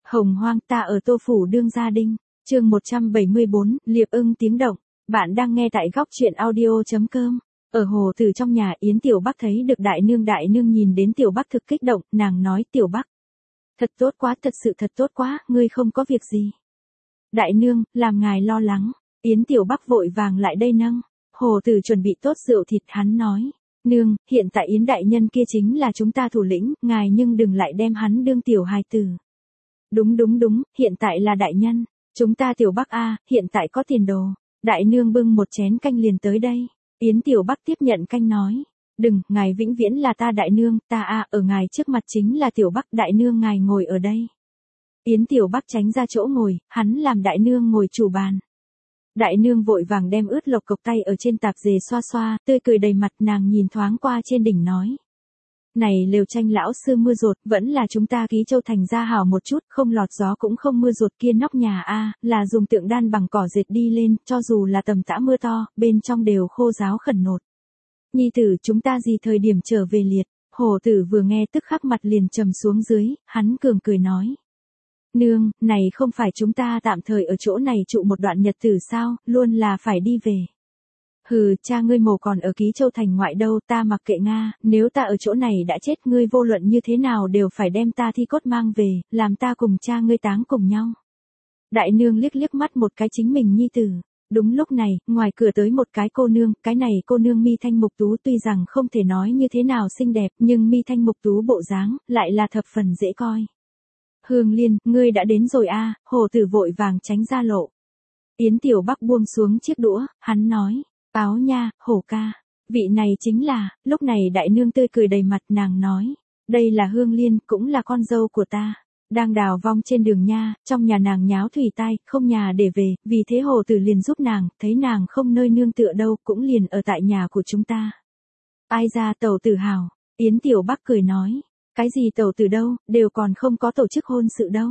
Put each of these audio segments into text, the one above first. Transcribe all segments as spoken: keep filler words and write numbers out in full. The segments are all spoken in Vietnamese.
Hồng hoang ta ở Tô Phủ Đương Gia Đinh, chương một trăm bảy mươi bốn, liệp ưng tiếng động. Bạn đang nghe tại góc truyện audio.com. Ở hồ từ trong nhà Yến Tiểu Bắc thấy được đại nương đại nương nhìn đến Tiểu Bắc thực kích động, nàng nói Tiểu Bắc. Thật tốt quá, thật sự thật tốt quá, ngươi không có việc gì. Đại nương, làm ngài lo lắng, Yến Tiểu Bắc vội vàng lại đây nâng. Hồ từ chuẩn bị tốt rượu thịt hắn nói. Nương, hiện tại Yến đại nhân kia chính là chúng ta thủ lĩnh, ngài nhưng đừng lại đem hắn đương tiểu hài tử. Đúng đúng đúng, hiện tại là đại nhân, chúng ta Tiểu Bắc a, hiện tại có tiền đồ. Đại nương bưng một chén canh liền tới đây. Yến Tiểu Bắc tiếp nhận canh nói, đừng, ngài vĩnh viễn là ta đại nương, ta a, ở ngài trước mặt chính là Tiểu Bắc, đại nương ngài ngồi ở đây. Yến Tiểu Bắc tránh ra chỗ ngồi, hắn làm đại nương ngồi chủ bàn. Đại nương vội vàng đem ướt lộc cộc tay ở trên tạp dề xoa xoa, tươi cười đầy mặt, nàng nhìn thoáng qua trên đỉnh nói. Này Lều Tranh lão sư mưa rột, vẫn là chúng ta Ký Châu thành ra hảo một chút, không lọt gió cũng không mưa rột kia nóc nhà a, là dùng tượng đan bằng cỏ dệt đi lên, cho dù là tầm tã mưa to, bên trong đều khô ráo khẩn nột. Nhi tử, chúng ta gì thời điểm trở về liệt? Hồ tử vừa nghe tức khắc mặt liền trầm xuống dưới, hắn cường cười nói. Nương, này không phải chúng ta tạm thời ở chỗ này trụ một đoạn nhật tử sao, luôn là phải đi về. Hừ, cha ngươi mồ còn ở Ký Châu thành ngoại đâu, ta mặc kệ Nga, nếu ta ở chỗ này đã chết, ngươi vô luận như thế nào đều phải đem ta thi cốt mang về, làm ta cùng cha ngươi táng cùng nhau. Đại nương liếc liếc mắt một cái chính mình nhi tử. Đúng lúc này, ngoài cửa tới một cái cô nương, cái này cô nương mi thanh mục tú tuy rằng không thể nói như thế nào xinh đẹp, nhưng mi thanh mục tú bộ dáng, lại là thập phần dễ coi. Hương Liên, ngươi đã đến rồi a, hồ tử vội vàng tránh ra lộ. Yến Tiểu Bắc buông xuống chiếc đũa, hắn nói. Áo nha, hổ ca. Vị này chính là, lúc này đại nương tươi cười đầy mặt, nàng nói. Đây là Hương Liên, cũng là con dâu của ta. Đang đào vong trên đường nha, trong nhà nàng nháo thủy tai, không nhà để về, vì thế hồ tử liền giúp nàng, thấy nàng không nơi nương tựa đâu, cũng liền ở tại nhà của chúng ta. Ai ra tẩu tử hào, Yến Tiểu Bắc cười nói. Cái gì tẩu tử đâu, đều còn không có tổ chức hôn sự đâu.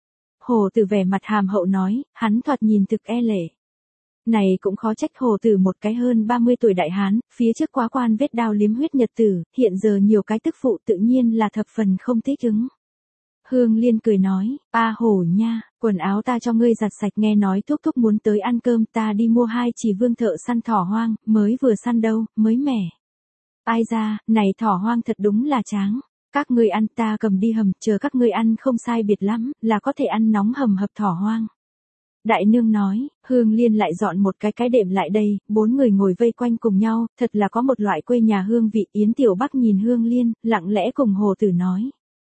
Hồ tử vẻ mặt hàm hậu nói, hắn thoạt nhìn thực e lệ. Này cũng khó trách hồ tử một cái hơn ba mươi tuổi đại hán, phía trước quá quan vết đao liếm huyết nhật tử, hiện giờ nhiều cái tức phụ tự nhiên là thập phần không thích ứng. Hương Liên cười nói, a hổ nha, quần áo ta cho ngươi giặt sạch, nghe nói thúc thúc muốn tới ăn cơm, ta đi mua hai chỉ vương thợ săn thỏ hoang, mới vừa săn đâu, mới mẻ. Ai ra, này thỏ hoang thật đúng là tráng. Các ngươi ăn, ta cầm đi hầm, chờ các ngươi ăn không sai biệt lắm, là có thể ăn nóng hầm hập thỏ hoang. Đại nương nói, Hương Liên lại dọn một cái cái đệm lại đây, bốn người ngồi vây quanh cùng nhau, thật là có một loại quê nhà hương vị. Yến Tiểu Bắc nhìn Hương Liên, lặng lẽ cùng hồ tử nói.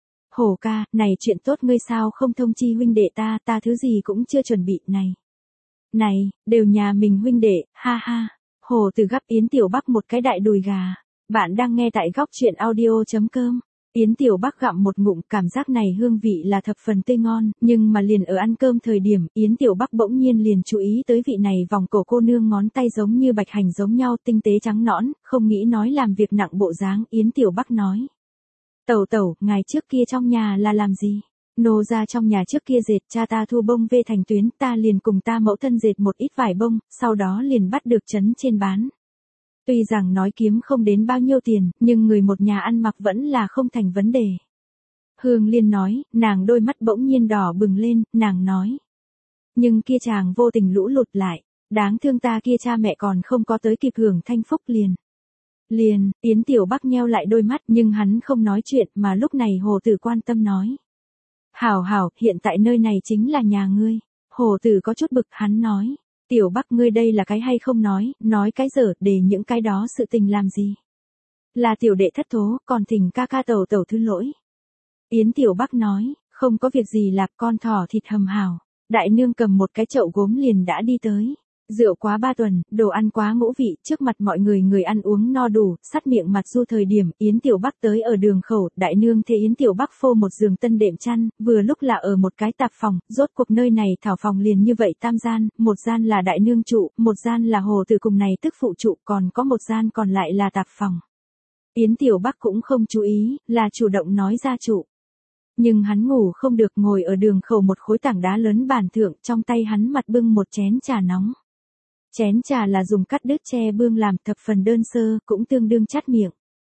Hồ ca, này chuyện tốt ngươi sao không thông chi huynh đệ ta, ta thứ gì cũng chưa chuẩn bị, này. Này, đều nhà mình huynh đệ, ha ha. Hồ tử gắp Yến Tiểu Bắc một cái đại đùi gà. Bạn đang nghe tại góc truyện audio.com. Yến Tiểu Bắc gặm một ngụm, cảm giác này hương vị là thập phần tươi ngon, nhưng mà liền ở ăn cơm thời điểm, Yến Tiểu Bắc bỗng nhiên liền chú ý tới vị này vòng cổ cô nương ngón tay giống như bạch hành giống nhau, tinh tế trắng nõn, không nghĩ nói làm việc nặng bộ dáng. Yến Tiểu Bắc nói. Tẩu tẩu, ngài trước kia trong nhà là làm gì? Nô ra trong nhà trước kia dệt, cha ta thu bông về thành tuyến, ta liền cùng ta mẫu thân dệt một ít vải bông, sau đó liền bắt được trấn trên bán. Tuy rằng nói kiếm không đến bao nhiêu tiền, nhưng người một nhà ăn mặc vẫn là không thành vấn đề. Hương Liên nói, nàng đôi mắt bỗng nhiên đỏ bừng lên, nàng nói. Nhưng kia chàng vô tình lũ lụt lại, đáng thương ta kia cha mẹ còn không có tới kịp hưởng thanh phúc liền. Liền, Yến Tiểu Bắc nheo lại đôi mắt nhưng hắn không nói chuyện mà lúc này hồ tử quan tâm nói. Hảo hảo, hiện tại nơi này chính là nhà ngươi. Hồ tử có chút bực, hắn nói. Tiểu Bắc ngươi đây là cái hay không nói, nói cái dở, để những cái đó sự tình làm gì. Là tiểu đệ thất thố, còn thỉnh ca ca tẩu tẩu thứ lỗi. Yến Tiểu Bắc nói, không có việc gì, lạp con thỏ thịt hầm hảo. Đại nương cầm một cái chậu gốm liền đã đi tới. Rượu quá ba tuần, đồ ăn quá ngũ vị, trước mặt mọi người người ăn uống no đủ, sắt miệng mặt du thời điểm, Yến Tiểu Bắc tới ở đường khẩu, đại nương thế Yến Tiểu Bắc phô một giường tân đệm chăn, vừa lúc là ở một cái tạp phòng, rốt cuộc nơi này thảo phòng liền như vậy tam gian, một gian là đại nương trụ, một gian là hồ tử cùng này tức phụ trụ, còn có một gian còn lại là tạp phòng. Yến Tiểu Bắc cũng không chú ý, là chủ động nói ra trụ. Nhưng hắn ngủ không được, ngồi ở đường khẩu một khối tảng đá lớn bàn thượng, trong tay hắn mặt bưng một chén trà nóng. Chén trà là dùng cắt đứt tre bương làm, thập phần đơn sơ, cũng tương đương chát miệng.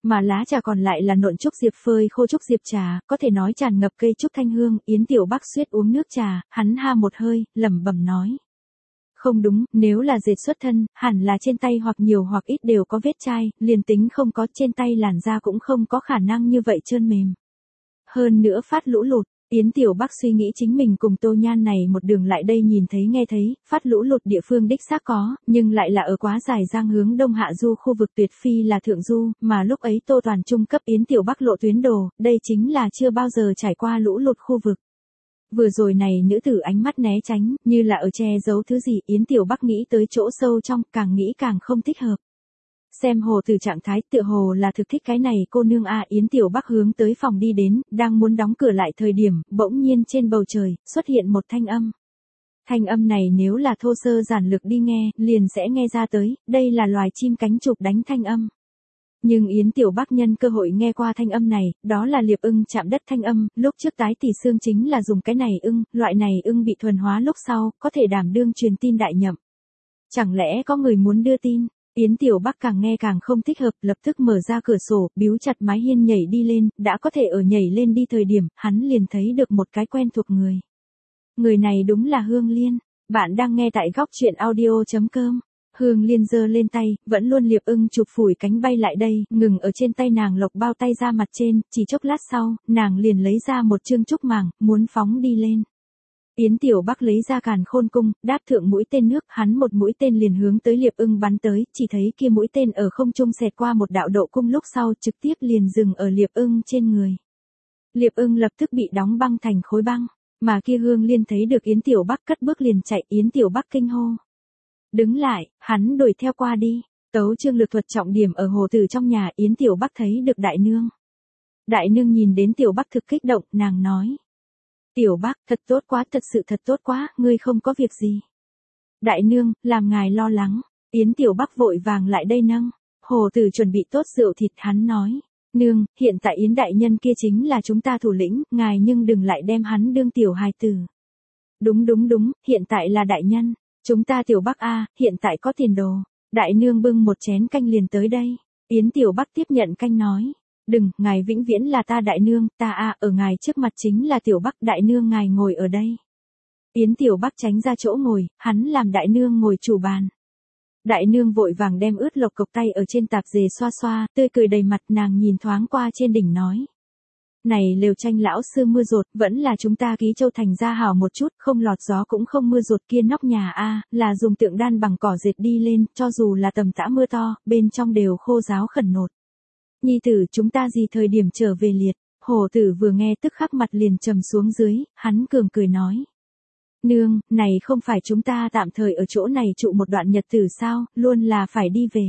Mà lá trà còn lại là nộn trúc diệp phơi khô trúc diệp trà, có thể nói tràn ngập cây trúc thanh hương. Yến Tiểu Bắc suýt uống nước trà, hắn ha một hơi, lẩm bẩm nói. Không đúng, nếu là dệt xuất thân, hẳn là trên tay hoặc nhiều hoặc ít đều có vết chai, liền tính không có trên tay làn da cũng không có khả năng như vậy trơn mềm. Hơn nữa phát lũ lụt, Yến Tiểu Bắc suy nghĩ chính mình cùng Tô Nhan này một đường lại đây nhìn thấy nghe thấy, phát lũ lụt địa phương đích xác có, nhưng lại là ở quá dài giang hướng đông hạ du khu vực tuyệt phi là thượng du, mà lúc ấy Tô Toàn trung cấp Yến Tiểu Bắc lộ tuyến đồ, đây chính là chưa bao giờ trải qua lũ lụt khu vực. Vừa rồi này nữ tử ánh mắt né tránh, như là ở che giấu thứ gì, Yến Tiểu Bắc nghĩ tới chỗ sâu trong, càng nghĩ càng không thích hợp. Xem hồ từ trạng thái tựa hồ là thực thích cái này cô nương a. Yến Tiểu Bắc hướng tới phòng đi đến, đang muốn đóng cửa lại thời điểm, bỗng nhiên trên bầu trời, xuất hiện một thanh âm. Thanh âm này nếu là thô sơ giản lược đi nghe, liền sẽ nghe ra tới, đây là loài chim cánh chụp đánh thanh âm. Nhưng Yến Tiểu Bắc nhân cơ hội nghe qua thanh âm này, đó là liệp ưng chạm đất thanh âm, lúc trước tái tỷ xương chính là dùng cái này ưng, loại này ưng bị thuần hóa lúc sau, có thể đảm đương truyền tin đại nhậm. Chẳng lẽ có người muốn đưa tin? Yến Tiểu Bắc càng nghe càng không thích hợp, lập tức mở ra cửa sổ, biếu chặt mái hiên nhảy đi lên, đã có thể ở nhảy lên đi thời điểm, hắn liền thấy được một cái quen thuộc người. Người này đúng là Hương Liên, bạn đang nghe tại góc truyện audio chấm com. Hương Liên giơ lên tay, vẫn luôn liệp ưng chụp phủi cánh bay lại đây, ngừng ở trên tay nàng lộc bao tay ra mặt trên, chỉ chốc lát sau, nàng liền lấy ra một chương trúc màng, muốn phóng đi lên. Yến Tiểu Bắc lấy ra càn khôn cung, đáp thượng mũi tên nước, hắn một mũi tên liền hướng tới liệp ưng bắn tới, chỉ thấy kia mũi tên ở không trung xẹt qua một đạo độ cung lúc sau trực tiếp liền dừng ở liệp ưng trên người. Liệp ưng lập tức bị đóng băng thành khối băng, mà kia Hương Liên thấy được Yến Tiểu Bắc cất bước liền chạy, Yến Tiểu Bắc kinh hô. Đứng lại, hắn đuổi theo qua đi, tấu chương lược thuật trọng điểm ở hồ tử trong nhà. Yến Tiểu Bắc thấy được đại nương. Đại nương nhìn đến Tiểu Bắc thực kích động, nàng nói. Tiểu Bắc, thật tốt quá, thật sự thật tốt quá, ngươi không có việc gì. Đại nương, làm ngài lo lắng. Yến Tiểu Bắc vội vàng lại đây nâng. Hồ tử chuẩn bị tốt rượu thịt, hắn nói. Nương, hiện tại Yến đại nhân kia chính là chúng ta thủ lĩnh, ngài nhưng đừng lại đem hắn đương tiểu hài tử. Đúng đúng đúng, hiện tại là đại nhân. Chúng ta Tiểu Bắc a, hiện tại có tiền đồ. Đại nương bưng một chén canh liền tới đây. Yến Tiểu Bắc tiếp nhận canh nói. Đừng, ngài vĩnh viễn là ta đại nương, ta a, ở ngài trước mặt chính là Tiểu Bắc, đại nương ngài ngồi ở đây. Yến Tiểu Bắc tránh ra chỗ ngồi, hắn làm đại nương ngồi chủ bàn. Đại nương vội vàng đem ướt lộc cộc tay ở trên tạp dề xoa xoa, tươi cười đầy mặt, nàng nhìn thoáng qua trên đỉnh nói. Này lều tranh lão sư mưa rột, vẫn là chúng ta Ký Châu thành ra hảo một chút, không lọt gió cũng không mưa rột, kia nóc nhà a, là dùng tượng đan bằng cỏ dệt đi lên, cho dù là tầm tã mưa to, bên trong đều khô ráo khẩn nột. Nhi tử, chúng ta gì thời điểm trở về liệt? Hồ tử vừa nghe tức khắc mặt liền trầm xuống dưới, hắn cường cười nói. Nương, này không phải chúng ta tạm thời ở chỗ này trụ một đoạn nhật tử sao, luôn là phải đi về.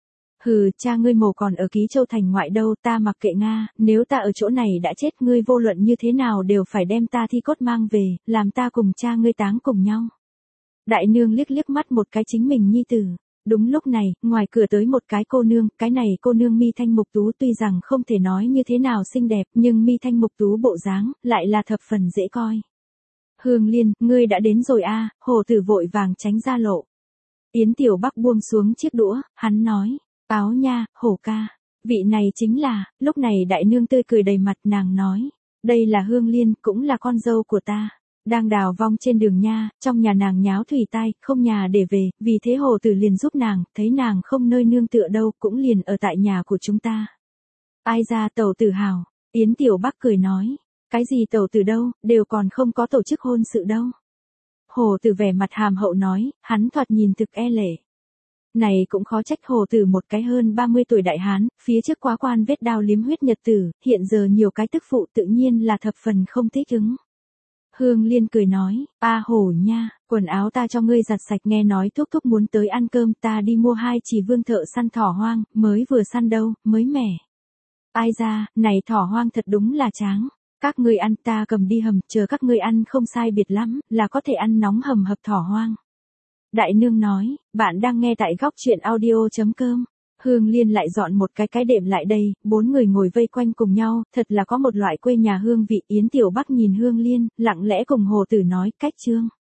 Hừ, cha ngươi mồ còn ở Ký Châu thành ngoại đâu, ta mặc kệ Nga, nếu ta ở chỗ này đã chết, ngươi vô luận như thế nào đều phải đem ta thi cốt mang về, làm ta cùng cha ngươi táng cùng nhau. Đại nương liếc liếc mắt một cái chính mình nhi tử. Đúng lúc này, ngoài cửa tới một cái cô nương, cái này cô nương mi thanh mục tú, tuy rằng không thể nói như thế nào xinh đẹp, nhưng mi thanh mục tú bộ dáng, lại là thập phần dễ coi. Hương Liên, ngươi đã đến rồi a. Hồ tử vội vàng tránh ra lộ. Yến Tiểu Bắc buông xuống chiếc đũa, hắn nói. Báo nha, hổ ca. Vị này chính là, lúc này đại nương tươi cười đầy mặt, nàng nói. Đây là Hương Liên, cũng là con dâu của ta. Đang đào vong trên đường nha, trong nhà nàng nháo thủy tai, không nhà để về, vì thế hồ tử liền giúp nàng, thấy nàng không nơi nương tựa đâu, cũng liền ở tại nhà của chúng ta. Ai ra tẩu tử hào, Yến Tiểu Bắc cười nói. Cái gì tẩu tử đâu, đều còn không có tổ chức hôn sự đâu. Hồ tử vẻ mặt hàm hậu nói, hắn thoạt nhìn thực e lệ. Này cũng khó trách hồ tử một cái hơn ba mươi tuổi đại hán, phía trước quá quan vết đao liếm huyết nhật tử, hiện giờ nhiều cái tức phụ tự nhiên là thập phần không thích ứng. Hương Liên cười nói, a hổ nha, quần áo ta cho ngươi giặt sạch, nghe nói thúc thúc muốn tới ăn cơm, ta đi mua hai chỉ vương thợ săn thỏ hoang, mới vừa săn đâu, mới mẻ. Ai ra, này thỏ hoang thật đúng là tráng. Các ngươi ăn, ta cầm đi hầm, chờ các ngươi ăn không sai biệt lắm, là có thể ăn nóng hầm hập thỏ hoang. Đại nương nói, bạn đang nghe tại góc truyện audio chấm com. Hương Liên lại dọn một cái cái đệm lại đây, bốn người ngồi vây quanh cùng nhau, thật là có một loại quê nhà hương vị. Yến Tiểu Bắc nhìn Hương Liên, lặng lẽ cùng hồ tử nói, cách chương.